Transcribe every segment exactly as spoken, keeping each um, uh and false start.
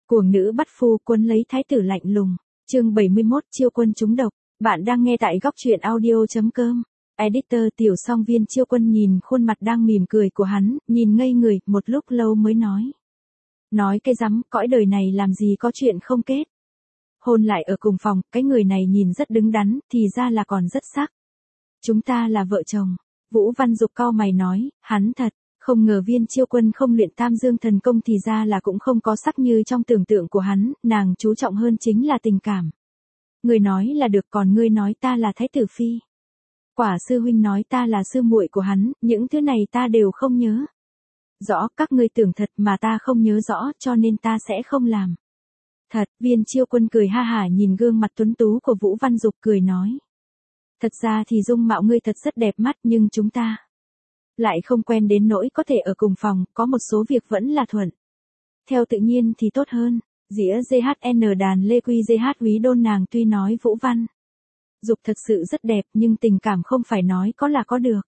Cuồng nữ bắt phu quân lấy thái tử lạnh lùng. Chương bảy mươi mốt chiêu quân trúng độc. Bạn đang nghe tại góc truyện audio.com. Editor Tiểu Song Viên Chiêu Quân nhìn khuôn mặt đang mỉm cười của hắn, nhìn ngây người, một lúc lâu mới nói. Nói cái rắm, cõi đời này làm gì có chuyện không kết. Hôn lại ở cùng phòng, cái người này nhìn rất đứng đắn, thì ra là còn rất sắc. Chúng ta là vợ chồng. Vũ Văn Dục cau mày nói, hắn thật, không ngờ Viên Chiêu Quân không luyện Tam Dương thần công thì ra là cũng không có sắc như trong tưởng tượng của hắn, nàng chú trọng hơn chính là tình cảm. Người nói là được, còn ngươi nói ta là thái tử phi. Quả sư huynh nói ta là sư muội của hắn, những thứ này ta đều không nhớ. Rõ, các ngươi tưởng thật mà ta không nhớ rõ, cho nên ta sẽ không làm. Thật, Viên Chiêu Quân cười ha hả nhìn gương mặt tuấn tú của Vũ Văn Dục cười nói. Thật ra thì dung mạo ngươi thật rất đẹp mắt, nhưng chúng ta lại không quen đến nỗi có thể ở cùng phòng, có một số việc vẫn là thuận. Theo tự nhiên thì tốt hơn. Dĩa giê hát en đàn Lê Quy giê hát Úy Đôn nàng tuy nói Vũ Văn Dục thật sự rất đẹp nhưng tình cảm không phải nói có là có được.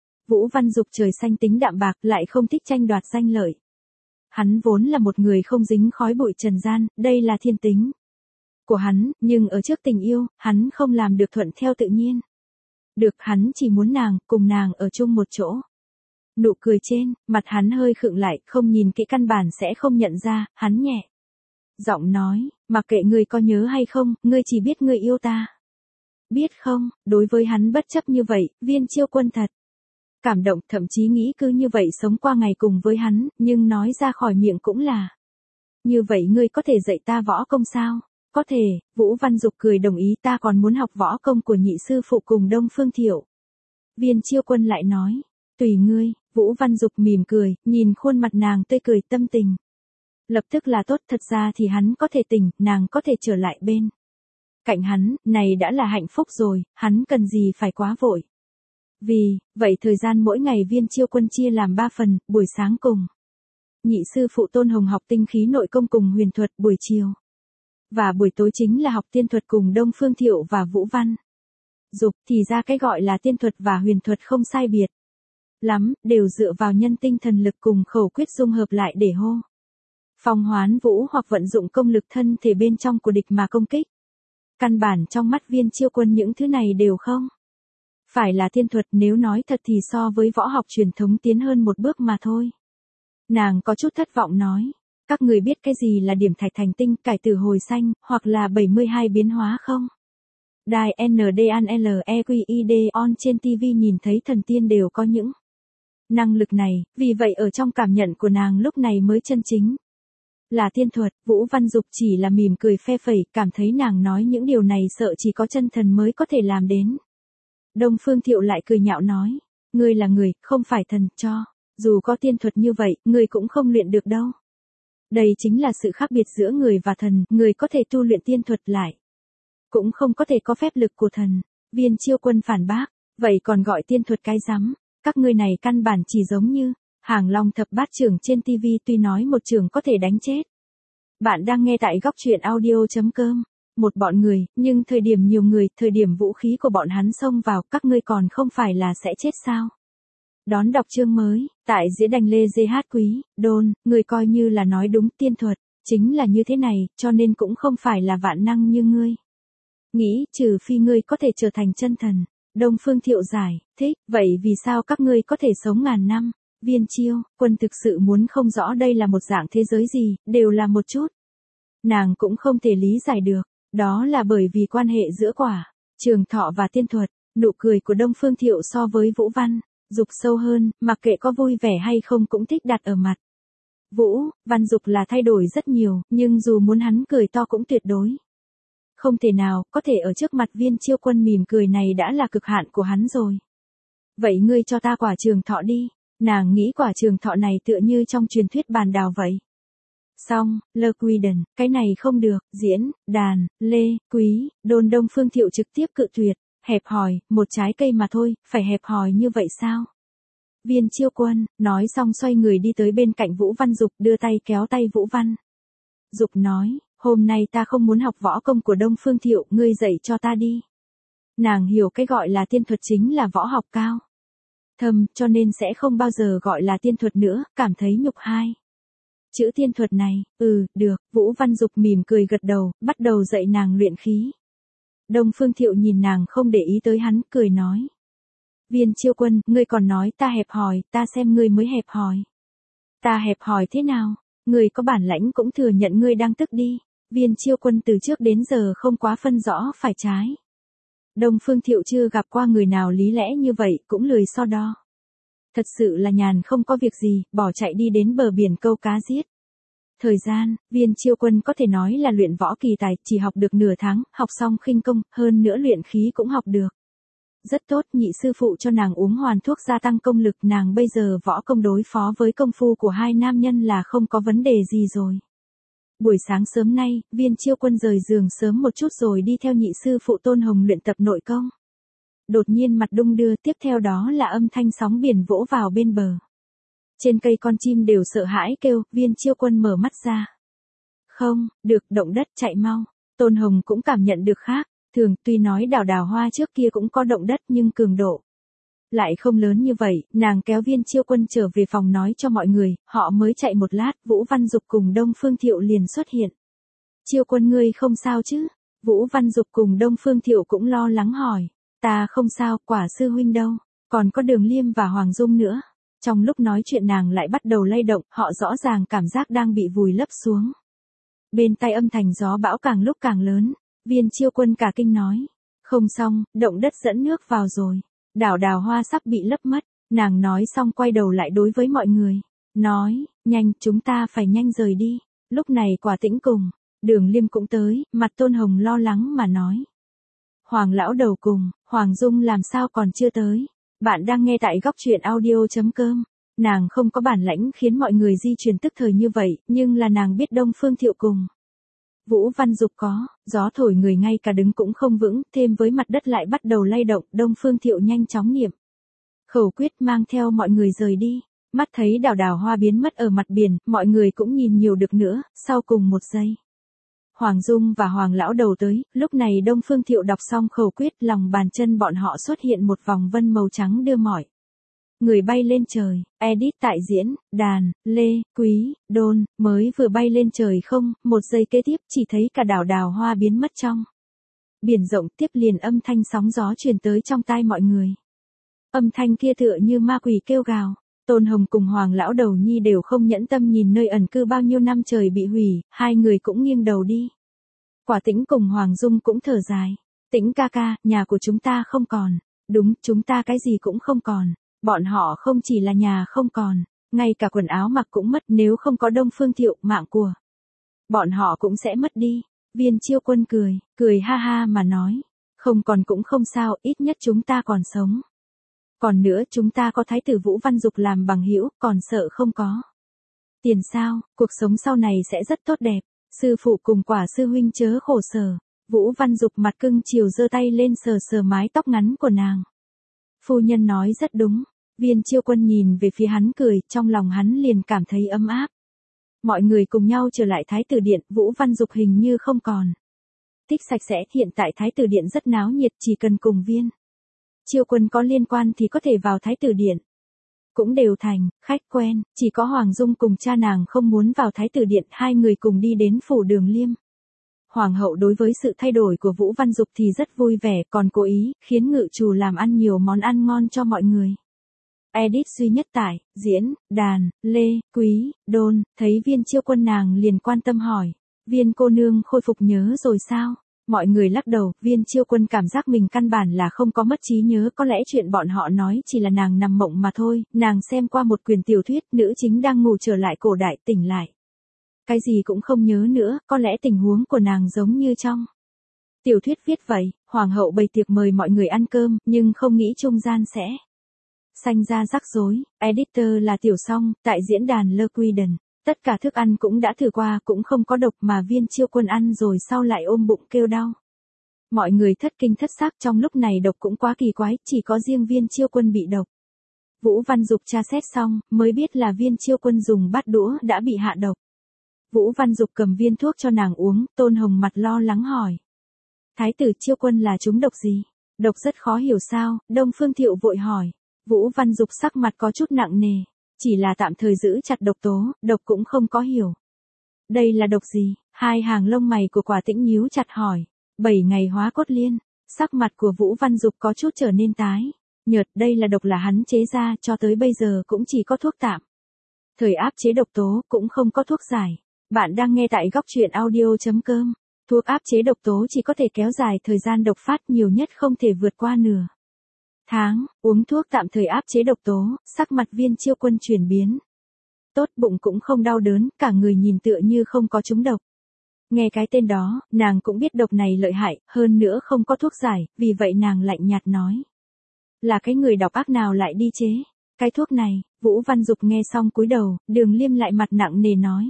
Vũ Văn Dục trời xanh tính đạm bạc, lại không thích tranh đoạt danh lợi. Hắn vốn là một người không dính khói bụi trần gian, đây là thiên tính của hắn, nhưng ở trước tình yêu, hắn không làm được thuận theo tự nhiên. Được, hắn chỉ muốn nàng, cùng nàng ở chung một chỗ. Nụ cười trên, mặt hắn hơi khựng lại, không nhìn kỹ căn bản sẽ không nhận ra, hắn nhẹ giọng nói, mặc kệ ngươi có nhớ hay không, ngươi chỉ biết ngươi yêu ta. Biết không, đối với hắn bất chấp như vậy, Viên Chiêu Quân thật cảm động, thậm chí nghĩ cứ như vậy sống qua ngày cùng với hắn, nhưng nói ra khỏi miệng cũng là. Như vậy ngươi có thể dạy ta võ công sao? Có thể, Vũ Văn Dục cười đồng ý, ta còn muốn học võ công của nhị sư phụ cùng Đông Phương Thiệu. Viên Chiêu Quân lại nói, tùy ngươi. Vũ Văn Dục mỉm cười, nhìn khuôn mặt nàng tươi cười tâm tình. Lập tức là tốt, thật ra thì hắn có thể tỉnh, nàng có thể trở lại bên cạnh hắn, này đã là hạnh phúc rồi, hắn cần gì phải quá vội. Vì, vậy thời gian mỗi ngày Viên Chiêu Quân chia làm ba phần, buổi sáng cùng nhị sư phụ Tôn Hồng học tinh khí nội công cùng huyền thuật, buổi chiều và buổi tối chính là học tiên thuật cùng Đông Phương Thiệu và Vũ Văn Dục, thì ra cái gọi là tiên thuật và huyền thuật không sai biệt lắm, đều dựa vào nhân tinh thần lực cùng khẩu quyết dung hợp lại để hô phong hoán vũ hoặc vận dụng công lực thân thể bên trong của địch mà công kích. Căn bản trong mắt Viên Chiêu Quân những thứ này đều không phải là tiên thuật, nếu nói thật thì so với võ học truyền thống tiến hơn một bước mà thôi. Nàng có chút thất vọng nói, các người biết cái gì là điểm thạch thành tinh, cải tử hồi xanh, hoặc là bảy mươi hai biến hóa không? Đài en đê en lờ e quy i đê on trên ti vi nhìn thấy thần tiên đều có những năng lực này, vì vậy ở trong cảm nhận của nàng lúc này mới chân chính là tiên thuật. Vũ Văn Dục chỉ là mỉm cười phe phẩy, cảm thấy nàng nói những điều này sợ chỉ có chân thần mới có thể làm đến. Đông Phương Thiệu lại cười nhạo nói, ngươi là người, không phải thần, cho dù có tiên thuật như vậy, ngươi cũng không luyện được đâu. Đây chính là sự khác biệt giữa người và thần, người có thể tu luyện tiên thuật lại cũng không có thể có phép lực của thần. Viên Chiêu Quân phản bác, vậy còn gọi tiên thuật cái rắm, các ngươi này căn bản chỉ giống như Hàng Long thập bát trưởng trên ti vi, tuy nói một trưởng có thể đánh chết. Bạn đang nghe tại góc truyện audio.com. Một bọn người, nhưng thời điểm nhiều người, thời điểm vũ khí của bọn hắn xông vào, các ngươi còn không phải là sẽ chết sao? Đón đọc chương mới, tại diễn đành Lê giê hát Quý Đôn, người coi như là nói đúng, tiên thuật chính là như thế này, cho nên cũng không phải là vạn năng như ngươi nghĩ, trừ phi ngươi có thể trở thành chân thần. Đông Phương Thiệu giải thích, vậy vì sao các ngươi có thể sống ngàn năm? Viên Chiêu Quân thực sự muốn không rõ đây là một dạng thế giới gì, đều là một chút nàng cũng không thể lý giải được. Đó là bởi vì quan hệ giữa quả trường thọ và tiên thuật. Nụ cười của Đông Phương Thiệu so với Vũ Văn Dục sâu hơn, mặc kệ có vui vẻ hay không cũng thích đặt ở mặt. Vũ Văn Dục là thay đổi rất nhiều, nhưng dù muốn hắn cười to cũng tuyệt đối không thể nào, có thể ở trước mặt Viên Chiêu Quân mỉm cười này đã là cực hạn của hắn rồi. Vậy ngươi cho ta quả trường thọ đi. Nàng nghĩ quả trường thọ này tựa như trong truyền thuyết bàn đào vậy. Xong, Lơ Quy Đần, cái này không được. Diễn đàn Lê Quý Đôn. Đông Phương Thiệu trực tiếp cự tuyệt, hẹp hòi, một trái cây mà thôi, phải hẹp hòi như vậy sao? Viên Chiêu Quân nói xong xoay người đi tới bên cạnh Vũ Văn Dục, đưa tay kéo tay Vũ Văn Dục nói, hôm nay ta không muốn học võ công của Đông Phương Thiệu, ngươi dạy cho ta đi. Nàng hiểu cái gọi là tiên thuật chính là võ học cao thâm, cho nên sẽ không bao giờ gọi là tiên thuật nữa, cảm thấy nhục hai chữ tiên thuật này, ừ, được, Vũ Văn Dục mỉm cười gật đầu, bắt đầu dạy nàng luyện khí. Đông Phương Thiệu nhìn nàng không để ý tới hắn, cười nói. Viên Chiêu Quân, ngươi còn nói ta hẹp hòi, ta xem ngươi mới hẹp hòi. Ta hẹp hòi thế nào? Ngươi có bản lãnh cũng thừa nhận ngươi đang tức đi. Viên Chiêu Quân từ trước đến giờ không quá phân rõ phải trái. Đông Phương Thiệu chưa gặp qua người nào lý lẽ như vậy, cũng lười so đo. Thật sự là nhàn không có việc gì, bỏ chạy đi đến bờ biển câu cá giết. Thời gian, Viên Chiêu Quân có thể nói là luyện võ kỳ tài, chỉ học được nửa tháng, học xong khinh công, hơn nữa luyện khí cũng học được. Rất tốt, nhị sư phụ cho nàng uống hoàn thuốc gia tăng công lực, nàng bây giờ võ công đối phó với công phu của hai nam nhân là không có vấn đề gì rồi. Buổi sáng sớm nay, Viên Chiêu Quân rời giường sớm một chút rồi đi theo nhị sư phụ Tôn Hồng luyện tập nội công. Đột nhiên mặt đung đưa, tiếp theo đó là âm thanh sóng biển vỗ vào bên bờ. Trên cây con chim đều sợ hãi kêu, Viên Chiêu Quân mở mắt ra. Không, được, động đất, chạy mau. Tôn Hồng cũng cảm nhận được khác, thường, tuy nói đào đào hoa trước kia cũng có động đất nhưng cường độ lại không lớn như vậy, nàng kéo Viên Chiêu Quân trở về phòng nói cho mọi người, họ mới chạy một lát, Vũ Văn Dục cùng Đông Phương Thiệu liền xuất hiện. Chiêu Quân ngươi không sao chứ? Vũ Văn Dục cùng Đông Phương Thiệu cũng lo lắng hỏi. Ta không sao, quả sư huynh đâu, còn có Đường Liêm và Hoàng Dung nữa. Trong lúc nói chuyện nàng lại bắt đầu lay động, họ rõ ràng cảm giác đang bị vùi lấp xuống. Bên tai âm thanh gió bão càng lúc càng lớn, Viên Chiêu Quân cả kinh nói. Không xong, động đất dẫn nước vào rồi. Đảo đào hoa sắp bị lấp mất, nàng nói xong quay đầu lại đối với mọi người. Nói, nhanh, chúng ta phải nhanh rời đi. Lúc này Quả Tĩnh cùng, Đường Liêm cũng tới, mặt Tôn Hồng lo lắng mà nói. Hoàng lão đầu cùng, Hoàng Dung làm sao còn chưa tới. Bạn đang nghe tại góc truyện audio.com. Nàng không có bản lãnh khiến mọi người di chuyển tức thời như vậy, nhưng là nàng biết Đông Phương Thiệu cùng Vũ Văn Dục có, gió thổi người ngay cả đứng cũng không vững, thêm với mặt đất lại bắt đầu lay động, Đông Phương Thiệu nhanh chóng niệm khẩu quyết mang theo mọi người rời đi. Mắt thấy đào đào hoa biến mất ở mặt biển, mọi người cũng nhìn nhiều được nữa, sau cùng một giây. Hoàng Dung và Hoàng lão đầu tới, lúc này Đông Phương Thiệu đọc xong khẩu quyết, lòng bàn chân bọn họ xuất hiện một vòng vân màu trắng đưa mỏi. Người bay lên trời, edit tại diễn, đàn, Lê, Quý, Đôn, mới vừa bay lên trời không, một giây kế tiếp chỉ thấy cả đảo đào hoa biến mất trong biển rộng, tiếp liền âm thanh sóng gió truyền tới trong tai mọi người. Âm thanh kia tựa như ma quỷ kêu gào, Tôn Hồng cùng Hoàng lão đầu nhi đều không nhẫn tâm nhìn nơi ẩn cư bao nhiêu năm trời bị hủy, hai người cũng nghiêng đầu đi. Quả Tĩnh cùng Hoàng Dung cũng thở dài. Tĩnh ca ca, nhà của chúng ta không còn. Đúng, chúng ta cái gì cũng không còn. Bọn họ không chỉ là nhà không còn, ngay cả quần áo mặc cũng mất, nếu không có Đông Phương Thiệu, mạng của bọn họ cũng sẽ mất đi. Viên Chiêu Quân cười, cười ha ha mà nói, không còn cũng không sao, ít nhất chúng ta còn sống. Còn nữa, chúng ta có thái tử Vũ Văn Dục làm bằng hữu, còn sợ không có tiền sao, cuộc sống sau này sẽ rất tốt đẹp. Sư phụ cùng Quả sư huynh chớ khổ sở. Vũ Văn Dục mặt cưng chiều giơ tay lên sờ sờ mái tóc ngắn của nàng. Phu nhân nói rất đúng. Viên Chiêu Quân nhìn về phía hắn cười, trong lòng hắn liền cảm thấy ấm áp. Mọi người cùng nhau trở lại Thái tử điện, Vũ Văn Dục hình như không còn thích sạch sẽ, hiện tại Thái tử điện rất náo nhiệt, chỉ cần cùng Viên Chiêu Quân có liên quan thì có thể vào Thái tử điện. Cũng đều thành khách quen, chỉ có Hoàng Dung cùng cha nàng không muốn vào Thái tử điện, hai người cùng đi đến phủ Đường Liêm. Hoàng hậu đối với sự thay đổi của Vũ Văn Dục thì rất vui vẻ, còn cố ý khiến ngự trù làm ăn nhiều món ăn ngon cho mọi người. Edit duy nhất tải, diễn, đàn, Lê, Quý, Đôn, thấy Viên Chiêu Quân nàng liền quan tâm hỏi, Viên cô nương khôi phục nhớ rồi sao? Mọi người lắc đầu, Viên Chiêu Quân cảm giác mình căn bản là không có mất trí nhớ, có lẽ chuyện bọn họ nói chỉ là nàng nằm mộng mà thôi, nàng xem qua một quyển tiểu thuyết, nữ chính đang ngủ trở lại cổ đại, tỉnh lại. Cái gì cũng không nhớ nữa, có lẽ tình huống của nàng giống như trong tiểu thuyết viết vậy. Hoàng hậu bày tiệc mời mọi người ăn cơm, nhưng không nghĩ trung gian sẽ sanh ra rắc rối. Editor là Tiểu Song, tại diễn đàn Le Quiden. Tất cả thức ăn cũng đã thử qua, cũng không có độc, mà Viên Chiêu Quân ăn rồi sau lại ôm bụng kêu đau. Mọi người thất kinh thất xác, trong lúc này độc cũng quá kỳ quái, chỉ có riêng Viên Chiêu Quân bị độc. Vũ Văn Dục tra xét xong, mới biết là Viên Chiêu Quân dùng bát đũa đã bị hạ độc. Vũ Văn Dục cầm viên thuốc cho nàng uống, Tôn Hồng mặt lo lắng hỏi. Thái tử Chiêu Quân là trúng độc gì? Độc rất khó hiểu sao? Đông Phương Thiệu vội hỏi. Vũ Văn Dục sắc mặt có chút nặng nề. chỉ là tạm thời giữ chặt độc tố, độc cũng không có hiểu. Đây là độc gì? Hai hàng lông mày của Quả Tĩnh nhíu chặt hỏi. Bảy ngày hóa cốt liên, sắc mặt của Vũ Văn Dục có chút trở nên tái nhợt, đây là độc là hắn chế ra, cho tới bây giờ cũng chỉ có thuốc tạm. Thời áp chế độc tố cũng không có thuốc giải. Bạn đang nghe tại góc truyện audio chấm com. Thuốc áp chế độc tố chỉ có thể kéo dài thời gian độc phát, nhiều nhất không thể vượt qua nửa tháng. Uống thuốc tạm thời áp chế độc tố, sắc mặt Viên Chiêu Quân chuyển biến. Tốt, bụng cũng không đau đớn, cả người nhìn tựa như không có trúng độc. Nghe cái tên đó, nàng cũng biết độc này lợi hại, hơn nữa không có thuốc giải, vì vậy nàng lạnh nhạt nói. Là cái người độc ác nào lại đi chế cái thuốc này? Vũ Văn Dục nghe xong cúi đầu, Đường Liêm lại mặt nặng nề nói.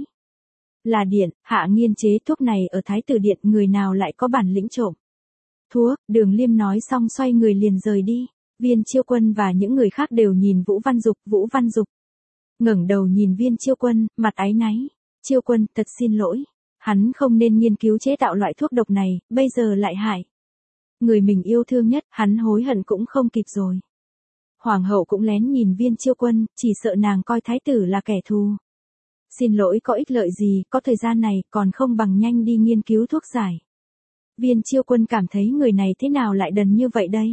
Là Điện, Hạ Nghiên chế thuốc này ở Thái Tử Điện, người nào lại có bản lĩnh trộm thuốc? Đường Liêm nói xong xoay người liền rời đi. Viên Chiêu Quân và những người khác đều nhìn Vũ Văn Dục, Vũ Văn Dục ngẩng đầu nhìn Viên Chiêu Quân, mặt áy náy. Chiêu Quân, thật xin lỗi, hắn không nên nghiên cứu chế tạo loại thuốc độc này, bây giờ lại hại người mình yêu thương nhất, hắn hối hận cũng không kịp rồi. Hoàng hậu cũng lén nhìn Viên Chiêu Quân, chỉ sợ nàng coi thái tử là kẻ thù. Xin lỗi có ích lợi gì, có thời gian này, còn không bằng nhanh đi nghiên cứu thuốc giải. Viên Chiêu Quân cảm thấy người này thế nào lại đần như vậy đây?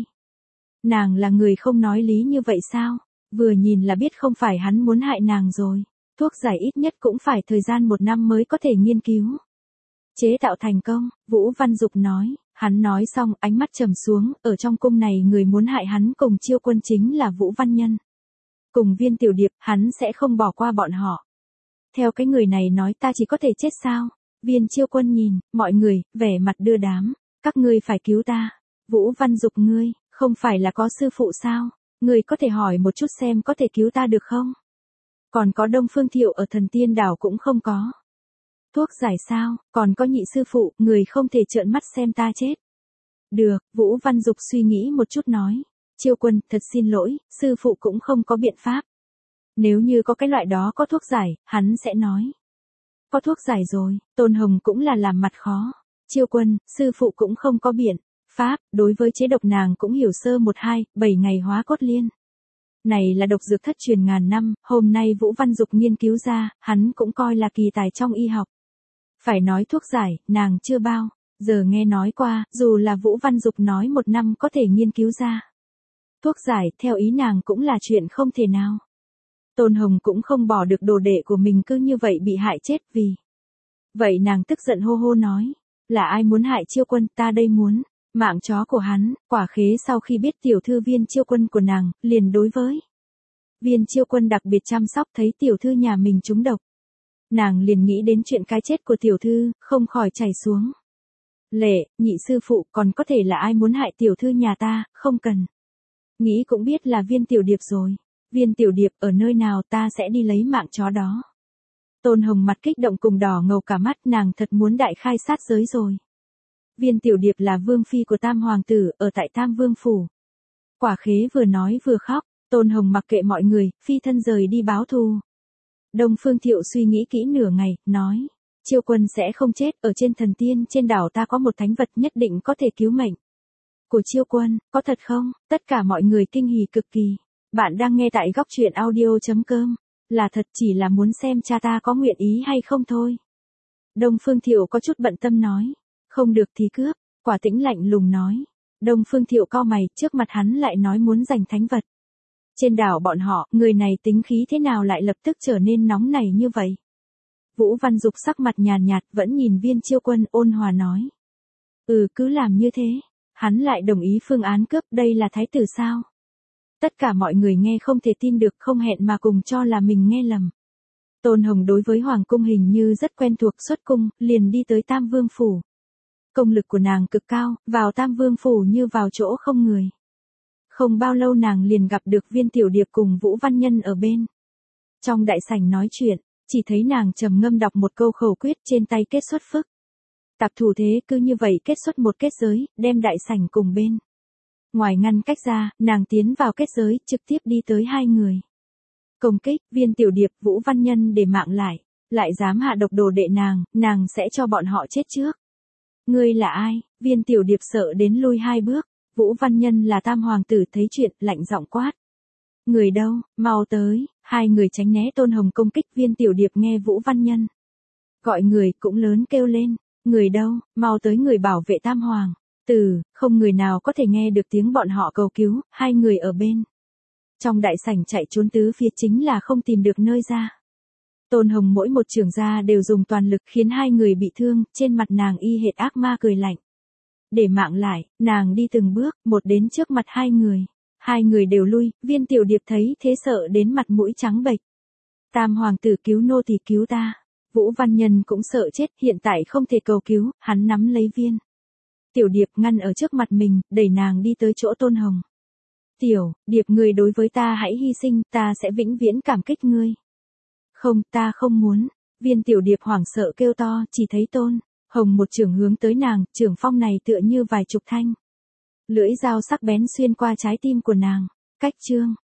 Nàng là người không nói lý như vậy sao? Vừa nhìn là biết không phải hắn muốn hại nàng rồi. Thuốc giải ít nhất cũng phải thời gian một năm mới có thể nghiên cứu chế tạo thành công, Vũ Văn Dục nói. Hắn nói xong ánh mắt trầm xuống, ở trong cung này người muốn hại hắn cùng Chiêu Quân chính là Vũ Văn Nhân. Cùng Viên Tiểu Điệp, hắn sẽ không bỏ qua bọn họ. Theo cái người này nói ta chỉ có thể chết sao? Viên Chiêu Quân nhìn, mọi người, vẻ mặt đưa đám. Các ngươi phải cứu ta. Vũ Văn Dục ngươi, không phải là có sư phụ sao? Ngươi có thể hỏi một chút xem có thể cứu ta được không? Còn có Đông Phương Thiệu ở Thần Tiên Đảo cũng không có thuốc giải sao? Còn có nhị sư phụ, người không thể trợn mắt xem ta chết. Được, Vũ Văn Dục suy nghĩ một chút nói. Chiêu Quân, thật xin lỗi, sư phụ cũng không có biện pháp. Nếu như có cái loại đó có thuốc giải, hắn sẽ nói. Có thuốc giải rồi, Tôn Hồng cũng là làm mặt khó. Chiêu Quân, sư phụ cũng không có biện pháp, đối với chế độc nàng cũng hiểu sơ một hai, bảy ngày hóa cốt liên. Này là độc dược thất truyền ngàn năm, hôm nay Vũ Văn Dục nghiên cứu ra, hắn cũng coi là kỳ tài trong y học. Phải nói thuốc giải, nàng chưa bao giờ nghe nói qua, dù là Vũ Văn Dục nói một năm có thể nghiên cứu ra thuốc giải, theo ý nàng cũng là chuyện không thể nào. Tôn Hồng cũng không bỏ được đồ đệ của mình cứ như vậy bị hại chết vì. Vậy nàng tức giận hô hô nói, là ai muốn hại Chiêu Quân, ta đây muốn mạng chó của hắn. Quả Khế sau khi biết tiểu thư Viên Chiêu Quân của nàng, liền đối với Viên Chiêu Quân đặc biệt chăm sóc, thấy tiểu thư nhà mình trúng độc. Nàng liền nghĩ đến chuyện cái chết của tiểu thư, không khỏi chảy xuống lệ. Nhị sư phụ, còn có thể là ai muốn hại tiểu thư nhà ta, không cần nghĩ cũng biết là Viên Tiểu Điệp rồi. Viên Tiểu Điệp ở nơi nào, ta sẽ đi lấy mạng chó đó. Tôn Hồng mặt kích động cùng đỏ ngầu cả mắt, nàng thật muốn đại khai sát giới rồi. Viên Tiểu Điệp là vương phi của Tam Hoàng tử, ở tại Tam Vương Phủ. Quả Khế vừa nói vừa khóc, Tôn Hồng mặc kệ mọi người, phi thân rời đi báo thù. Đông Phương Thiệu suy nghĩ kỹ nửa ngày, nói, Chiêu Quân sẽ không chết, ở trên Thần Tiên trên đảo ta có một thánh vật nhất định có thể cứu mệnh của Chiêu Quân, có thật không? Tất cả mọi người kinh hỉ cực kỳ. Bạn đang nghe tại góc truyện audio chấm com. Là thật, chỉ là muốn xem cha ta có nguyện ý hay không thôi. Đông Phương Thiệu có chút bận tâm nói. Không được thì cướp. Quả Tĩnh lạnh lùng nói. Đông Phương Thiệu cau mày, trước mặt hắn lại nói muốn giành thánh vật. Trên đảo bọn họ, người này tính khí thế nào lại lập tức trở nên nóng nảy như vậy? Vũ Văn Dục sắc mặt nhàn nhạt, vẫn nhìn Viên Chiêu Quân, ôn hòa nói. Ừ, cứ làm như thế. Hắn lại đồng ý phương án cướp, đây là thái tử sao? Tất cả mọi người nghe không thể tin được, không hẹn mà cùng cho là mình nghe lầm. Tôn Hồng đối với Hoàng cung hình như rất quen thuộc, xuất cung, liền đi tới Tam Vương Phủ. Công lực của nàng cực cao, vào Tam Vương Phủ như vào chỗ không người. Không bao lâu nàng liền gặp được Viên Tiểu Điệp cùng Vũ Văn Nhân ở bên. Trong đại sảnh nói chuyện, chỉ thấy nàng trầm ngâm đọc một câu khẩu quyết, trên tay kết xuất phức tạp thủ thế, cứ như vậy kết xuất một kết giới, đem đại sảnh cùng bên ngoài ngăn cách ra, nàng tiến vào kết giới, trực tiếp đi tới hai người. Công kích, Viên Tiểu Điệp, Vũ Văn Nhân để mạng lại, lại dám hạ độc đồ đệ nàng, nàng sẽ cho bọn họ chết trước. Ngươi là ai? Viên Tiểu Điệp sợ đến lui hai bước. Vũ Văn Nhân là Tam Hoàng tử thấy chuyện, lạnh giọng quát. Người đâu, mau tới, hai người tránh né Tôn Hồng công kích. Viên Tiểu Điệp nghe Vũ Văn Nhân gọi người cũng lớn kêu lên, người đâu, mau tới người bảo vệ Tam Hoàng. Từ, không người nào có thể nghe được tiếng bọn họ cầu cứu, hai người ở bên trong đại sảnh chạy trốn tứ phía chính là không tìm được nơi ra. Tôn Hồng mỗi một chưởng ra đều dùng toàn lực khiến hai người bị thương, trên mặt nàng y hệt ác ma cười lạnh. Để mạng lại, nàng đi từng bước, một đến trước mặt hai người. Hai người đều lui, Viên Tiểu Điệp thấy thế sợ đến mặt mũi trắng bệch. Tam hoàng tử cứu nô tỳ cứu ta. Vũ Văn Nhân cũng sợ chết, hiện tại không thể cầu cứu, hắn nắm lấy Viên Tiểu Điệp ngăn ở trước mặt mình, đẩy nàng đi tới chỗ Tôn Hồng. Tiểu Điệp, người đối với ta hãy hy sinh, ta sẽ vĩnh viễn cảm kích ngươi. Không, ta không muốn. Viên Tiểu Điệp hoảng sợ kêu to, chỉ thấy Tôn Hồng một chưởng hướng tới nàng, chưởng phong này tựa như vài chục thanh lưỡi dao sắc bén xuyên qua trái tim của nàng. Cách chương